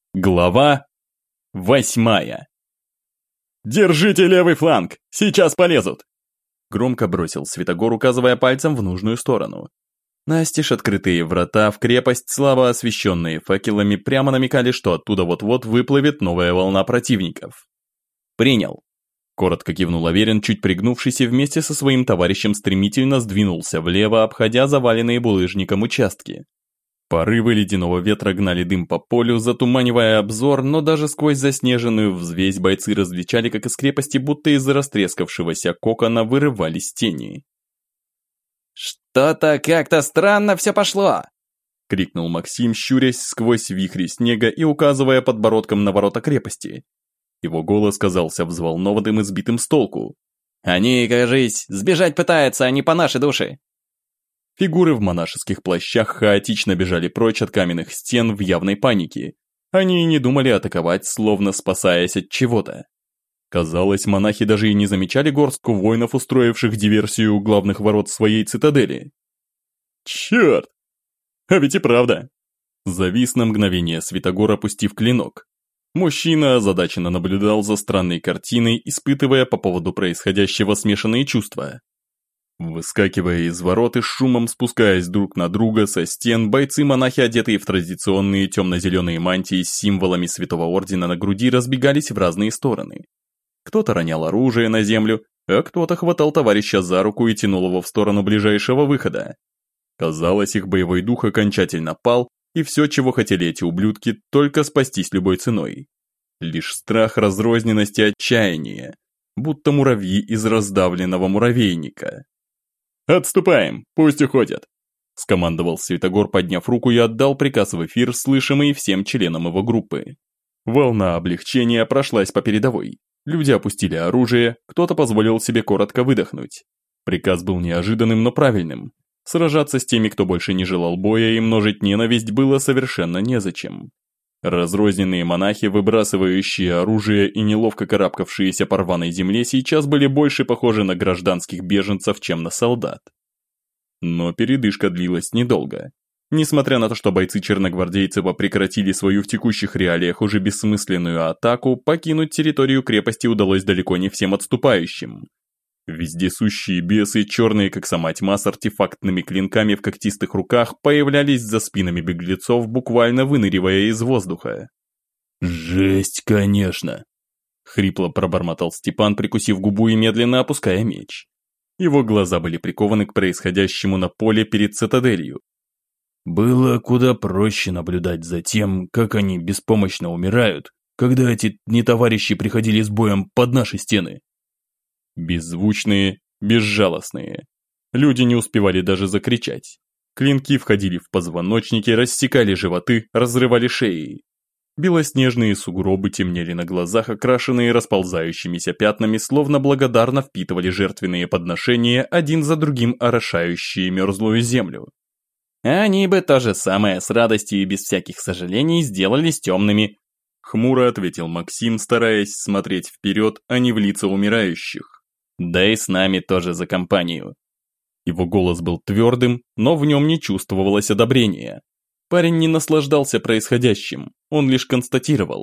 Глава 8. «Держите левый фланг! Сейчас полезут!» Громко бросил Святогор, указывая пальцем в нужную сторону. Настежь открытые врата в крепость, слабо освещенные факелами, прямо намекали, что оттуда вот-вот выплывет новая волна противников. «Принял!» Коротко кивнул Аверин, чуть пригнувшись, и вместе со своим товарищем стремительно сдвинулся влево, обходя заваленные булыжником участки. Порывы ледяного ветра гнали дым по полю, затуманивая обзор, но даже сквозь заснеженную взвесь бойцы различали, как из крепости, будто из-за растрескавшегося кокона вырывались тени. «Что-то как-то странно все пошло!» — крикнул Максим, щурясь сквозь вихри снега и указывая подбородком на ворота крепости. Его голос казался взволнованным и сбитым с толку. «Они, кажись, сбежать пытаются, а не по нашей душе!» Фигуры в монашеских плащах хаотично бежали прочь от каменных стен в явной панике. Они и не думали атаковать, словно спасаясь от чего-то. Казалось, монахи даже и не замечали горстку воинов, устроивших диверсию у главных ворот своей цитадели. «Черт! А ведь и правда!» Завис на мгновение Святогор, опустив клинок. Мужчина озадаченно наблюдал за странной картиной, испытывая по поводу происходящего смешанные чувства. Выскакивая из ворот и шумом спускаясь друг на друга со стен, бойцы-монахи, одетые в традиционные темно-зеленые мантии с символами Святого Ордена на груди, разбегались в разные стороны. Кто-то ронял оружие на землю, а кто-то хватал товарища за руку и тянул его в сторону ближайшего выхода. Казалось, их боевой дух окончательно пал, и все, чего хотели эти ублюдки, только спастись любой ценой. Лишь страх, разрозненность и отчаяние, будто муравьи из раздавленного муравейника. «Отступаем, пусть уходят!» – скомандовал Святогор, подняв руку, и отдал приказ в эфир, слышимый всем членам его группы. Волна облегчения прошлась по передовой. Люди опустили оружие, кто-то позволил себе коротко выдохнуть. Приказ был неожиданным, но правильным. Сражаться с теми, кто больше не желал боя, и множить ненависть было совершенно незачем. Разрозненные монахи, выбрасывающие оружие и неловко карабкавшиеся по рваной земле, сейчас были больше похожи на гражданских беженцев, чем на солдат. Но передышка длилась недолго. Несмотря на то, что бойцы черногвардейцев прекратили свою в текущих реалиях уже бессмысленную атаку, покинуть территорию крепости удалось далеко не всем отступающим. Вездесущие бесы, черные как сама тьма, с артефактными клинками в когтистых руках, появлялись за спинами беглецов, буквально выныривая из воздуха. «Жесть, конечно!» — хрипло пробормотал Степан, прикусив губу и медленно опуская меч. Его глаза были прикованы к происходящему на поле перед цитаделью. «Было куда проще наблюдать за тем, как они беспомощно умирают, когда эти нетоварищи приходили с боем под наши стены». Беззвучные, безжалостные. Люди не успевали даже закричать. Клинки входили в позвоночники, рассекали животы, разрывали шеи. Белоснежные сугробы темнели на глазах, окрашенные расползающимися пятнами, словно благодарно впитывали жертвенные подношения, один за другим орошающие мерзлую землю. «Они бы то же самое с радостью и без всяких сожалений сделали с темными», — хмуро ответил Максим, стараясь смотреть вперед, а не в лица умирающих. «Да и с нами тоже за компанию». Его голос был твердым, но в нем не чувствовалось одобрения. Парень не наслаждался происходящим, он лишь констатировал.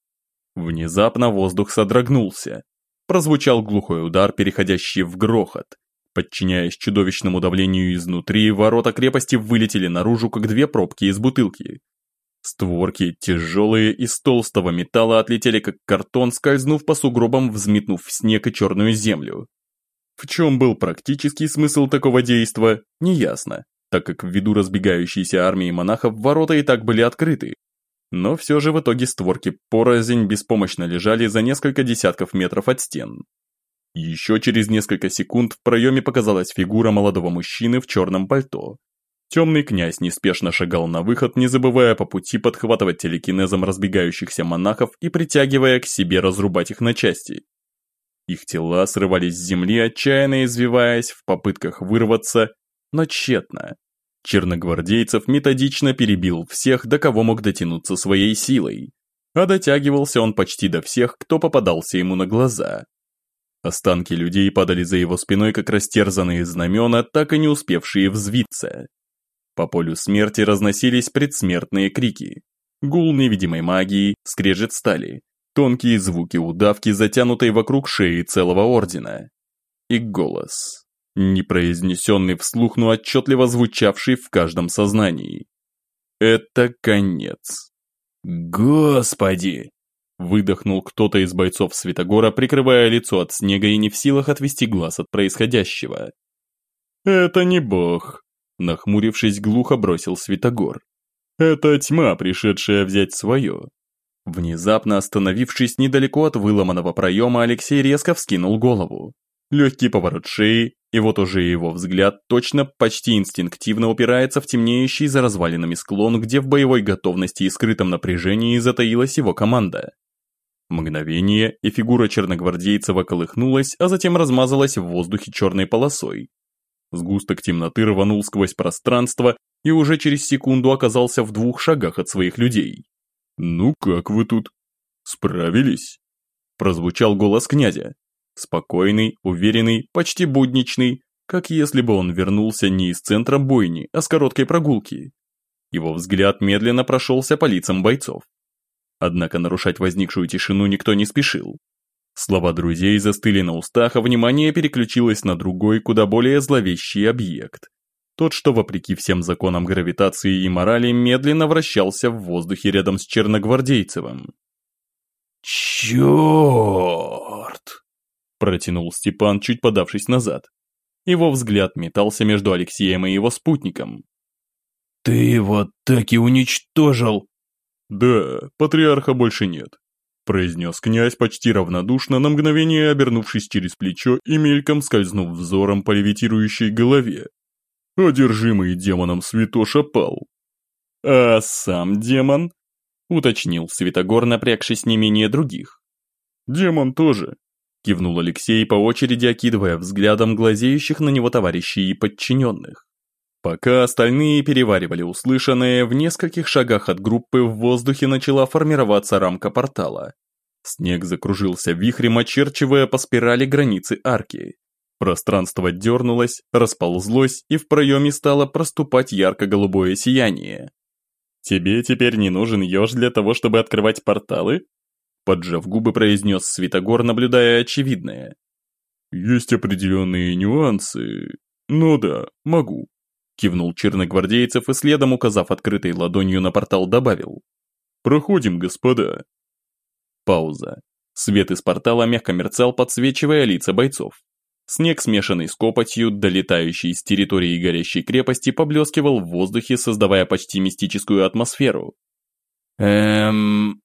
Внезапно воздух содрогнулся. Прозвучал глухой удар, переходящий в грохот. Подчиняясь чудовищному давлению изнутри, ворота крепости вылетели наружу, как две пробки из бутылки. Створки, тяжелые, из толстого металла, отлетели как картон, скользнув по сугробам, взметнув в снег и черную землю. В чем был практический смысл такого действа, неясно, так как ввиду разбегающейся армии монахов ворота и так были открыты. Но все же в итоге створки порознь беспомощно лежали за несколько десятков метров от стен. Еще через несколько секунд в проеме показалась фигура молодого мужчины в черном пальто. Темный князь неспешно шагал на выход, не забывая по пути подхватывать телекинезом разбегающихся монахов и притягивая к себе разрубать их на части. Их тела срывались с земли, отчаянно извиваясь в попытках вырваться, но тщетно. Черногвардейцев методично перебил всех, до кого мог дотянуться своей силой, а дотягивался он почти до всех, кто попадался ему на глаза. Останки людей падали за его спиной, как растерзанные знамена, так и не успевшие взвиться. По полю смерти разносились предсмертные крики. Гул невидимой магии, скрежет стали, тонкие звуки удавки, затянутой вокруг шеи целого ордена. И голос, не произнесенный вслух, но отчетливо звучавший в каждом сознании. Это конец. «Господи!» – выдохнул кто-то из бойцов Святогора, прикрывая лицо от снега и не в силах отвести глаз от происходящего. «Это не бог», – нахмурившись, глухо бросил Святогор. «Это тьма, пришедшая взять свое». Внезапно остановившись недалеко от выломанного проема, Алексей резко вскинул голову. Легкий поворот шеи, и вот уже его взгляд точно, почти инстинктивно упирается в темнеющий за развалинами склон, где в боевой готовности и скрытом напряжении затаилась его команда. Мгновение, и фигура черногвардейца колыхнулась, а затем размазалась в воздухе черной полосой. Сгусток темноты рванул сквозь пространство и уже через секунду оказался в 2 шагах от своих людей. «Ну как вы тут? Справились?» Прозвучал голос князя. Спокойный, уверенный, почти будничный, как если бы он вернулся не из центра бойни, а с короткой прогулки. Его взгляд медленно прошелся по лицам бойцов. Однако нарушать возникшую тишину никто не спешил. Слова друзей застыли на устах, а внимание переключилось на другой, куда более зловещий объект. Тот, что вопреки всем законам гравитации и морали, медленно вращался в воздухе рядом с Черногвардейцевым. «Черт!» – протянул Степан, чуть подавшись назад. Его взгляд метался между Алексеем и его спутником. «Ты его так и уничтожил!» «Да, патриарха больше нет», – произнес князь почти равнодушно, на мгновение обернувшись через плечо и мельком скользнув взором по левитирующей голове. Одержимый демоном святоша пал. «А сам демон?» – уточнил Святогор, напрягшись не менее других. «Демон тоже», – кивнул Алексей, по очереди окидывая взглядом глазеющих на него товарищей и подчиненных. Пока остальные переваривали услышанное, в нескольких шагах от группы в воздухе начала формироваться рамка портала. Снег закружился вихрем, очерчивая по спирали границы арки. Пространство дернулось, расползлось, и в проеме стало проступать ярко-голубое сияние. «Тебе теперь не нужен еж для того, чтобы открывать порталы?» Поджав губы, произнес Святогор, наблюдая очевидное. «Есть определенные нюансы, но да, могу», кивнул черногвардейцев и следом, указав открытой ладонью на портал, добавил. «Проходим, господа». Пауза. Свет из портала мягко мерцал, подсвечивая лица бойцов. Снег, смешанный с копотью, долетающий с территории горящей крепости, поблескивал в воздухе, создавая почти мистическую атмосферу. А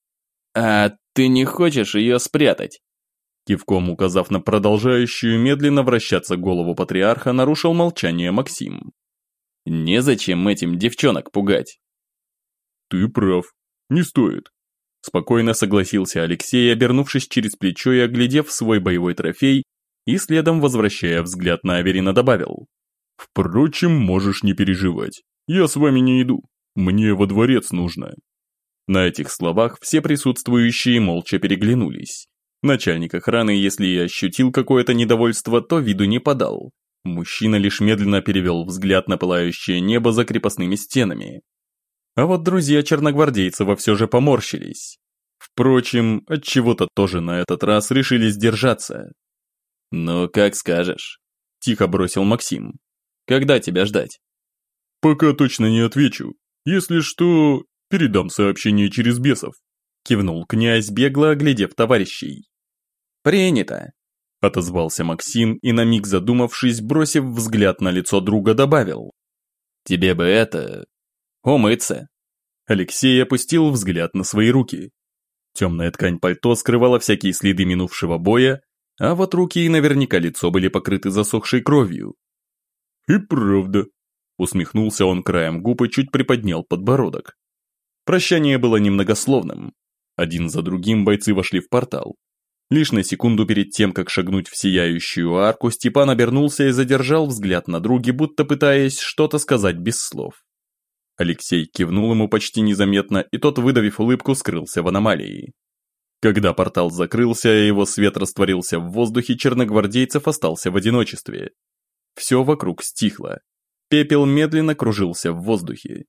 ты не хочешь ее спрятать?» Кивком указав на продолжающую медленно вращаться голову патриарха, нарушил молчание Максим. «Незачем этим девчонок пугать». «Ты прав, не стоит», – спокойно согласился Алексей, обернувшись через плечо и оглядев свой боевой трофей, и следом, возвращая взгляд на Аверина, добавил. «Впрочем, можешь не переживать, я с вами не иду, мне во дворец нужно». На этих словах все присутствующие молча переглянулись. Начальник охраны, если и ощутил какое-то недовольство, то виду не подал. Мужчина лишь медленно перевел взгляд на пылающее небо за крепостными стенами. А вот друзья черногвардейцева все же поморщились. Впрочем, отчего-то тоже на этот раз решили сдержаться. «Ну, как скажешь», – тихо бросил Максим. «Когда тебя ждать?» «Пока точно не отвечу. Если что, передам сообщение через бесов», – кивнул князь, бегло оглядев товарищей. «Принято», – отозвался Максим и, на миг задумавшись, бросив взгляд на лицо друга, добавил. «Тебе бы умыться». Алексей опустил взгляд на свои руки. Темная ткань пальто скрывала всякие следы минувшего боя, а вот руки и наверняка лицо были покрыты засохшей кровью. «И правда», – усмехнулся он краем губ и чуть приподнял подбородок. Прощание было немногословным. Один за другим бойцы вошли в портал. Лишь на секунду перед тем, как шагнуть в сияющую арку, Степан обернулся и задержал взгляд на друге, будто пытаясь что-то сказать без слов. Алексей кивнул ему почти незаметно, и тот, выдавив улыбку, скрылся в аномалии. Когда портал закрылся, и его свет растворился в воздухе, черногвардейцев остался в одиночестве. Все вокруг стихло. Пепел медленно кружился в воздухе.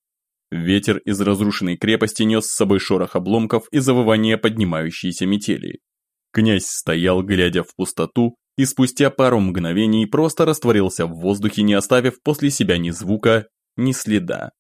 Ветер из разрушенной крепости нес с собой шорох обломков и завывание поднимающейся метели. Князь стоял, глядя в пустоту, и спустя пару мгновений просто растворился в воздухе, не оставив после себя ни звука, ни следа.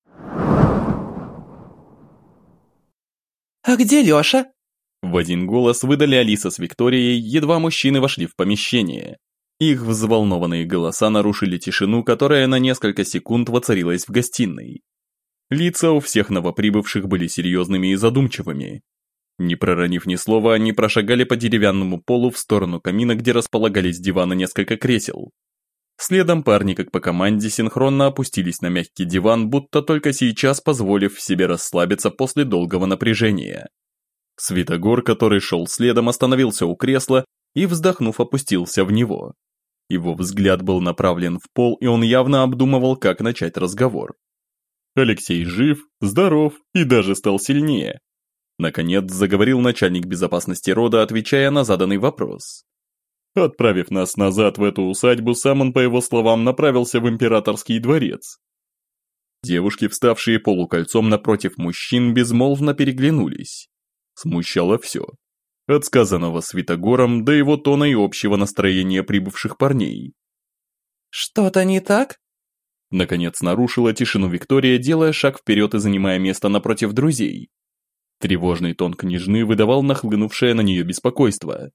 «А где Лёша?» В один голос выдали Алиса с Викторией, едва мужчины вошли в помещение. Их взволнованные голоса нарушили тишину, которая на несколько секунд воцарилась в гостиной. Лица у всех новоприбывших были серьезными и задумчивыми. Не проронив ни слова, они прошагали по деревянному полу в сторону камина, где располагались диваны и несколько кресел. Следом парни, как по команде, синхронно опустились на мягкий диван, будто только сейчас позволив себе расслабиться после долгого напряжения. Святогор, который шел следом, остановился у кресла и, вздохнув, опустился в него. Его взгляд был направлен в пол, и он явно обдумывал, как начать разговор. Алексей жив, здоров и даже стал сильнее. Наконец заговорил начальник безопасности рода, отвечая на заданный вопрос. Отправив нас назад в эту усадьбу, сам он, по его словам, направился в императорский дворец. Девушки, вставшие полукольцом напротив мужчин, безмолвно переглянулись. Смущало все. От сказанного Святогором до его тона и общего настроения прибывших парней. «Что-то не так?» Наконец нарушила тишину Виктория, делая шаг вперед и занимая место напротив друзей. Тревожный тон княжны выдавал нахлынувшее на нее беспокойство.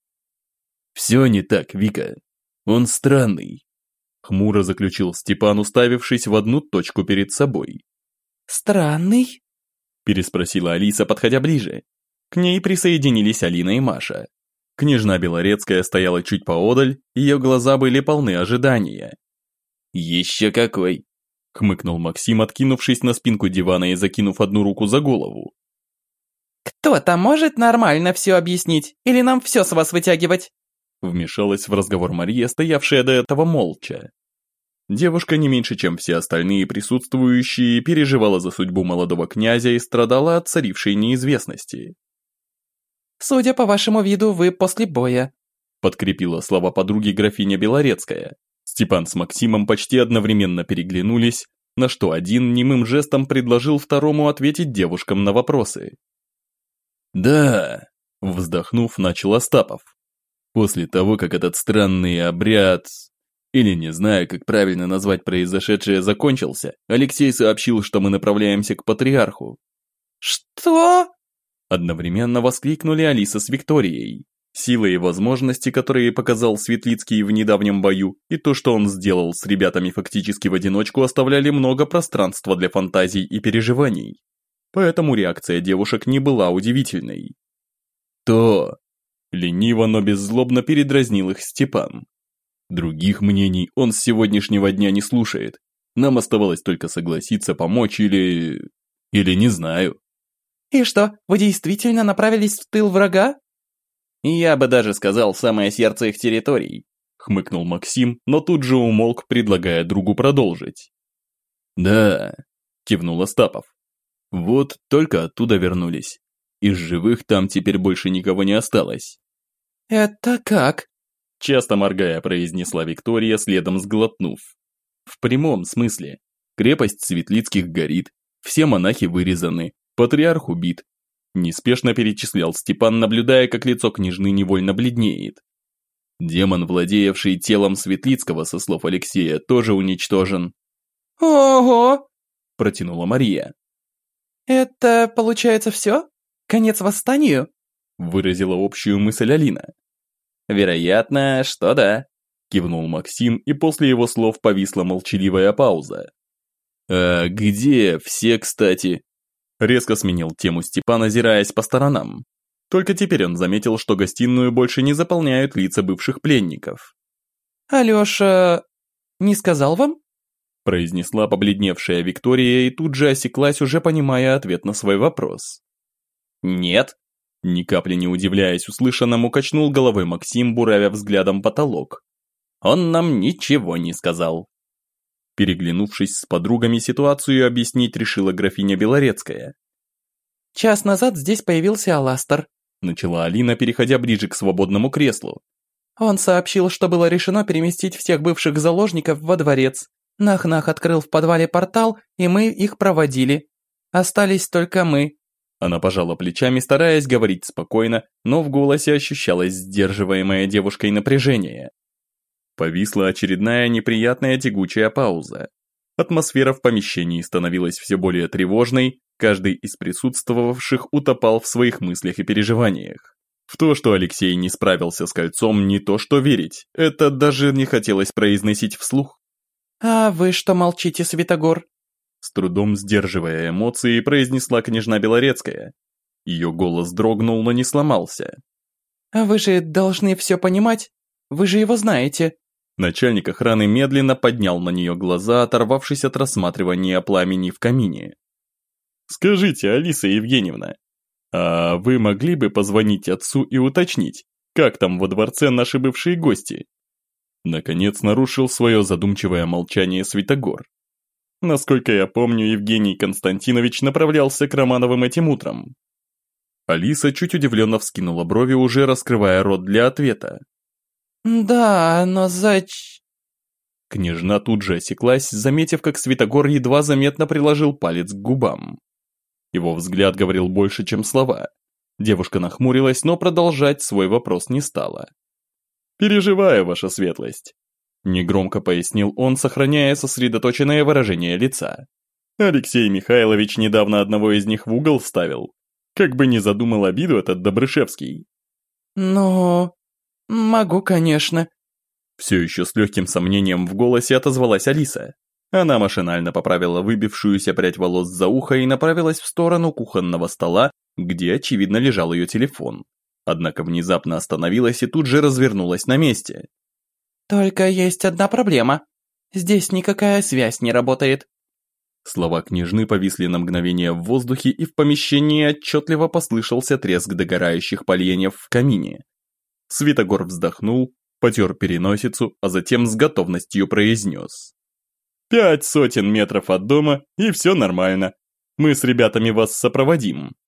«Все не так, Вика. Он странный», — хмуро заключил Степан, уставившись в одну точку перед собой. «Странный?» — переспросила Алиса, подходя ближе. К ней присоединились Алина и Маша. Княжна Белорецкая стояла чуть поодаль, ее глаза были полны ожидания. «Еще какой!» — хмыкнул Максим, откинувшись на спинку дивана и закинув одну руку за голову. «Кто-то может нормально все объяснить, или нам все с вас вытягивать?» Вмешалась в разговор Мария, стоявшая до этого молча. Девушка не меньше, чем все остальные присутствующие, переживала за судьбу молодого князя и страдала от царившей неизвестности. «Судя по вашему виду, вы после боя», — подкрепила слова подруги графиня Белорецкая. Степан с Максимом почти одновременно переглянулись, на что один немым жестом предложил второму ответить девушкам на вопросы. «Да», — вздохнув, начал Остапов. «После того, как этот странный обряд, или не знаю, как правильно назвать произошедшее, закончился, Алексей сообщил, что мы направляемся к патриарху». «Что?» Одновременно воскликнули Алиса с Викторией. Силы и возможности, которые показал Светлицкий в недавнем бою, и то, что он сделал с ребятами фактически в одиночку, оставляли много пространства для фантазий и переживаний. Поэтому реакция девушек не была удивительной. «То...» – лениво, но беззлобно передразнил их Степан. «Других мнений он с сегодняшнего дня не слушает. Нам оставалось только согласиться помочь или не знаю». «И что, вы действительно направились в тыл врага?» «Я бы даже сказал, в самое сердце их территорий», — хмыкнул Максим, но тут же умолк, предлагая другу продолжить. «Да», — кивнул Остапов. «Вот только оттуда вернулись. Из живых там теперь больше никого не осталось». «Это как?» — часто моргая произнесла Виктория, следом сглотнув. «В прямом смысле. Крепость Светлицких горит, все монахи вырезаны, патриарх убит». Неспешно перечислял Степан, наблюдая, как лицо княжны невольно бледнеет. Демон, владеевший телом Светлицкого, со слов Алексея, тоже уничтожен. «Ого!» – протянула Мария. «Это, получается, все? Конец восстанию?» – выразила общую мысль Алина. «Вероятно, что да», – кивнул Максим, и после его слов повисла молчаливая пауза. «А где все, кстати?» Резко сменил тему Степан, озираясь по сторонам. Только теперь он заметил, что гостиную больше не заполняют лица бывших пленников. «Алёша не сказал вам?» произнесла побледневшая Виктория и тут же осеклась, уже понимая ответ на свой вопрос. «Нет», ни капли не удивляясь услышанному, качнул головой Максим, буравя взглядом потолок. «Он нам ничего не сказал». Переглянувшись с подругами, ситуацию объяснить решила графиня Белорецкая. «Час назад здесь появился Аластер», – начала Алина, переходя ближе к свободному креслу. «Он сообщил, что было решено переместить всех бывших заложников во дворец. Нах-Нах открыл в подвале портал, и мы их проводили. Остались только мы». Она пожала плечами, стараясь говорить спокойно, но в голосе ощущалось сдерживаемое девушкой напряжение. Повисла очередная неприятная тягучая пауза. Атмосфера в помещении становилась все более тревожной, каждый из присутствовавших утопал в своих мыслях и переживаниях. В то, что Алексей не справился с кольцом, не то что верить, это даже не хотелось произносить вслух. «А вы что молчите, Святогор?» С трудом сдерживая эмоции, произнесла княжна Белорецкая. Ее голос дрогнул, но не сломался. «А вы же должны все понимать, вы же его знаете». Начальник охраны медленно поднял на нее глаза, оторвавшись от рассматривания пламени в камине. «Скажите, Алиса Евгеньевна, а вы могли бы позвонить отцу и уточнить, как там во дворце наши бывшие гости?» Наконец нарушил свое задумчивое молчание Святогор. Насколько я помню, Евгений Константинович направлялся к Романовым этим утром. Алиса чуть удивленно вскинула брови, уже раскрывая рот для ответа. «Да, но Княжна тут же осеклась, заметив, как Святогор едва заметно приложил палец к губам. Его взгляд говорил больше, чем слова. Девушка нахмурилась, но продолжать свой вопрос не стала. «Переживаю, ваша светлость», – негромко пояснил он, сохраняя сосредоточенное выражение лица. «Алексей Михайлович недавно одного из них в угол вставил. Как бы не задумал обиду этот Добрышевский». «Ну, могу, конечно». Все еще с легким сомнением в голосе отозвалась Алиса. Она машинально поправила выбившуюся прядь волос за ухо и направилась в сторону кухонного стола, где, очевидно, лежал ее телефон. Однако внезапно остановилась и тут же развернулась на месте. «Только есть одна проблема. Здесь никакая связь не работает». Слова княжны повисли на мгновение в воздухе, и в помещении отчетливо послышался треск догорающих поленьев в камине. Святогор вздохнул, потер переносицу, а затем с готовностью произнес. 500 метров от дома, и все нормально. Мы с ребятами вас сопроводим.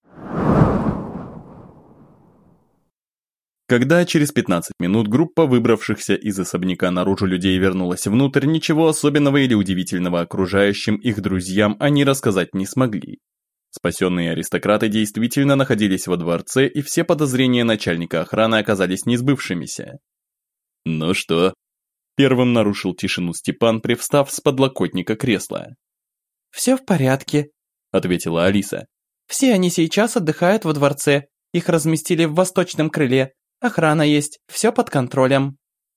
Когда через 15 минут группа выбравшихся из особняка наружу людей вернулась внутрь, ничего особенного или удивительного окружающим их друзьям они рассказать не смогли. Спасенные аристократы действительно находились во дворце, и все подозрения начальника охраны оказались несбывшимися. «Ну что?» – первым нарушил тишину Степан, привстав с подлокотника кресла. «Все в порядке», – ответила Алиса. «Все они сейчас отдыхают во дворце, их разместили в восточном крыле. Охрана есть, все под контролем».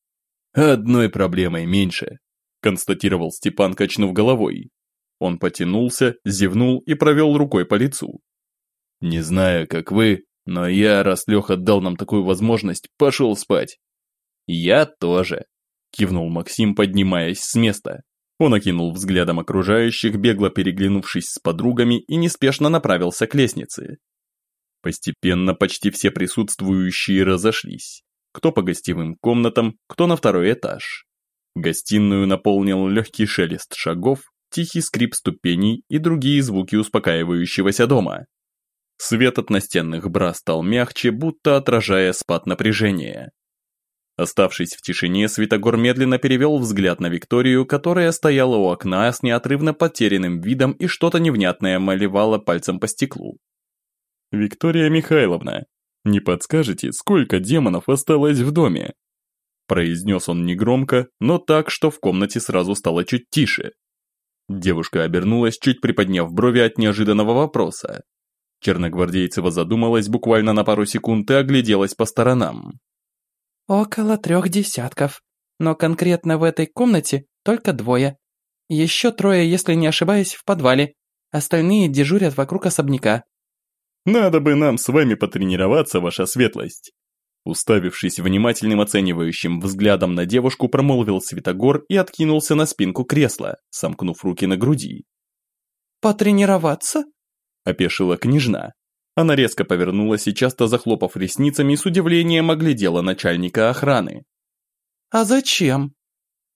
«Одной проблемой меньше», – констатировал Степан, качнув головой. Он потянулся, зевнул и провел рукой по лицу. «Не знаю, как вы, но я, раз Леха дал нам такую возможность, пошел спать». «Я тоже», – кивнул Максим, поднимаясь с места. Он окинул взглядом окружающих, бегло переглянувшись с подругами, и неспешно направился к лестнице. Постепенно почти все присутствующие разошлись. Кто по гостевым комнатам, кто на второй этаж. Гостиную наполнил легкий шелест шагов, тихий скрип ступеней и другие звуки успокаивающегося дома. Свет от настенных бра стал мягче, будто отражая спад напряжения. Оставшись в тишине, Святогор медленно перевел взгляд на Викторию, которая стояла у окна с неотрывно потерянным видом и что-то невнятное малевала пальцем по стеклу. «Виктория Михайловна, не подскажете, сколько демонов осталось в доме?» Произнес он негромко, но так, что в комнате сразу стало чуть тише. Девушка обернулась, чуть приподняв брови от неожиданного вопроса. Черногвардейцева задумалась буквально на пару секунд и огляделась по сторонам. «Около 3 десятков, но конкретно в этой комнате только 2. Еще 3, если не ошибаюсь, в подвале. Остальные дежурят вокруг особняка». «Надо бы нам с вами потренироваться, ваша светлость!» Уставившись внимательным оценивающим взглядом на девушку, промолвил Святогор и откинулся на спинку кресла, сомкнув руки на груди. «Потренироваться?» – опешила княжна. Она резко повернулась и, часто захлопав ресницами, с удивлением оглядела начальника охраны. «А зачем?»